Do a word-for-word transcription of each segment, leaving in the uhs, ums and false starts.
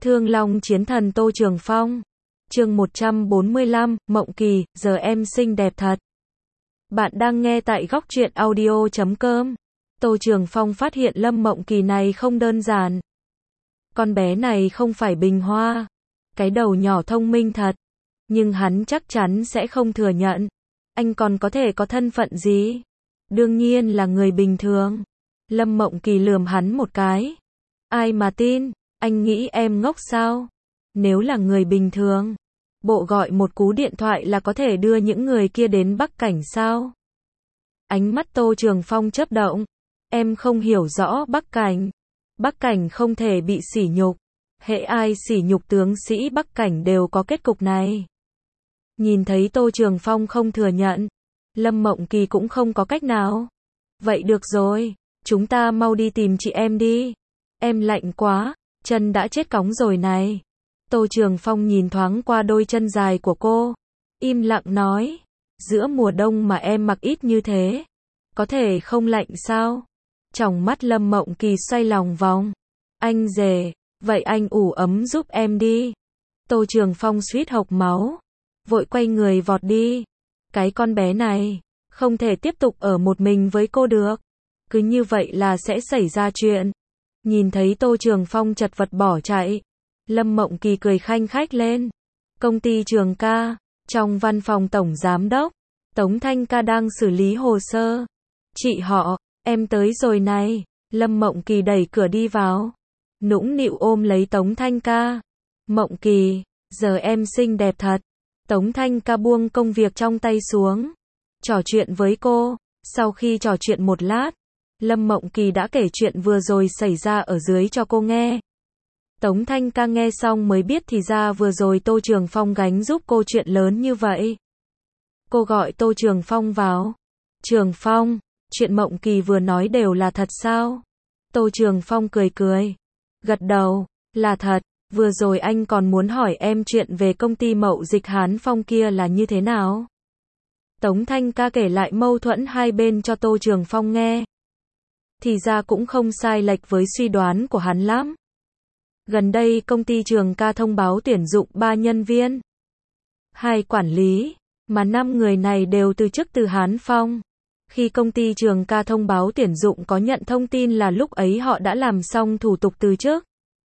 Thương Long Chiến Thần Tô Trường Phong. Chương một trăm bốn mươi lăm, Mộng Kỳ, giờ em xinh đẹp thật. Bạn đang nghe tại góc truyện audio chấm com. Tô Trường Phong phát hiện Lâm Mộng Kỳ này không đơn giản. Con bé này không phải bình hoa. Cái đầu nhỏ thông minh thật. Nhưng hắn chắc chắn sẽ không thừa nhận. Anh còn có thể có thân phận gì? Đương nhiên là người bình thường. Lâm Mộng Kỳ lườm hắn một cái. Ai mà tin, anh nghĩ em ngốc sao? Nếu là người bình thường, bộ gọi một cú điện thoại là có thể đưa những người kia đến Bắc Cảnh sao? Ánh mắt Tô Trường Phong chớp động. Em không hiểu rõ Bắc Cảnh. Bắc Cảnh không thể bị sỉ nhục. Hễ ai sỉ nhục tướng sĩ Bắc Cảnh đều có kết cục này. Nhìn thấy Tô Trường Phong không thừa nhận, Lâm Mộng Kỳ cũng không có cách nào. Vậy được rồi, chúng ta mau đi tìm chị em đi. Em lạnh quá, chân đã chết cóng rồi này. Tô Trường Phong nhìn thoáng qua đôi chân dài của cô, im lặng nói, giữa mùa đông mà em mặc ít như thế, có thể không lạnh sao? Tròng mắt Lâm Mộng Kỳ xoay lòng vòng. Anh rể, vậy anh ủ ấm giúp em đi. Tô Trường Phong suýt hộc máu, vội quay người vọt đi. Cái con bé này, không thể tiếp tục ở một mình với cô được. Cứ như vậy là sẽ xảy ra chuyện. Nhìn thấy Tô Trường Phong chật vật bỏ chạy, Lâm Mộng Kỳ cười khanh khách lên. Công ty Trường Ca, trong văn phòng tổng giám đốc, Tống Thanh Ca đang xử lý hồ sơ. Chị họ, em tới rồi này. Lâm Mộng Kỳ đẩy cửa đi vào, nũng nịu ôm lấy Tống Thanh Ca. Mộng Kỳ, giờ em xinh đẹp thật. Tống Thanh Ca buông công việc trong tay xuống, trò chuyện với cô. Sau khi trò chuyện một lát, Lâm Mộng Kỳ đã kể chuyện vừa rồi xảy ra ở dưới cho cô nghe. Tống Thanh Ca nghe xong mới biết thì ra vừa rồi Tô Trường Phong gánh giúp cô chuyện lớn như vậy. Cô gọi Tô Trường Phong vào. Trường Phong, chuyện Mộng Kỳ vừa nói đều là thật sao? Tô Trường Phong cười cười, gật đầu, là thật. Vừa rồi anh còn muốn hỏi em chuyện về công ty mậu dịch Hán Phong kia là như thế nào? Tống Thanh Ca kể lại mâu thuẫn hai bên cho Tô Trường Phong nghe. Thì ra cũng không sai lệch với suy đoán của hắn lắm. Gần đây công ty Trường Ca thông báo tuyển dụng ba nhân viên, hai quản lý, mà năm người này đều từ chức từ Hán Phong. Khi công ty Trường Ca thông báo tuyển dụng có nhận thông tin là lúc ấy họ đã làm xong thủ tục từ chức,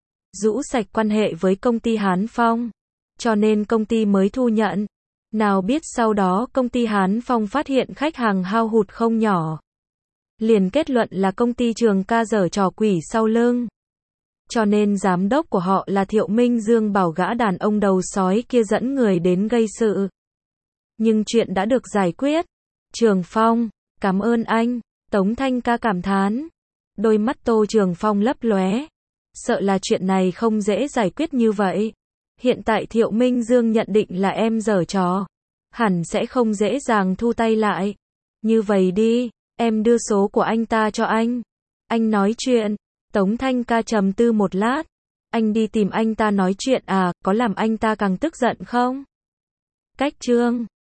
rũ sạch quan hệ với công ty Hán Phong, cho nên công ty mới thu nhận. Nào biết sau đó công ty Hán Phong phát hiện khách hàng hao hụt không nhỏ, liền kết luận là công ty Trường Ca giở trò quỷ sau lưng. Cho nên giám đốc của họ là Thiệu Minh Dương bảo gã đàn ông đầu sói kia dẫn người đến gây sự. Nhưng chuyện đã được giải quyết. Trường Phong, cảm ơn anh. Tống Thanh Ca cảm thán. Đôi mắt Tô Trường Phong lấp lóe. Sợ là chuyện này không dễ giải quyết như vậy. Hiện tại Thiệu Minh Dương nhận định là em giở trò, hẳn sẽ không dễ dàng thu tay lại. Như vậy đi, em đưa số của anh ta cho anh. Anh nói chuyện. Tống Thanh Ca trầm tư một lát. Anh đi tìm anh ta nói chuyện à, có làm anh ta càng tức giận không? Cách chương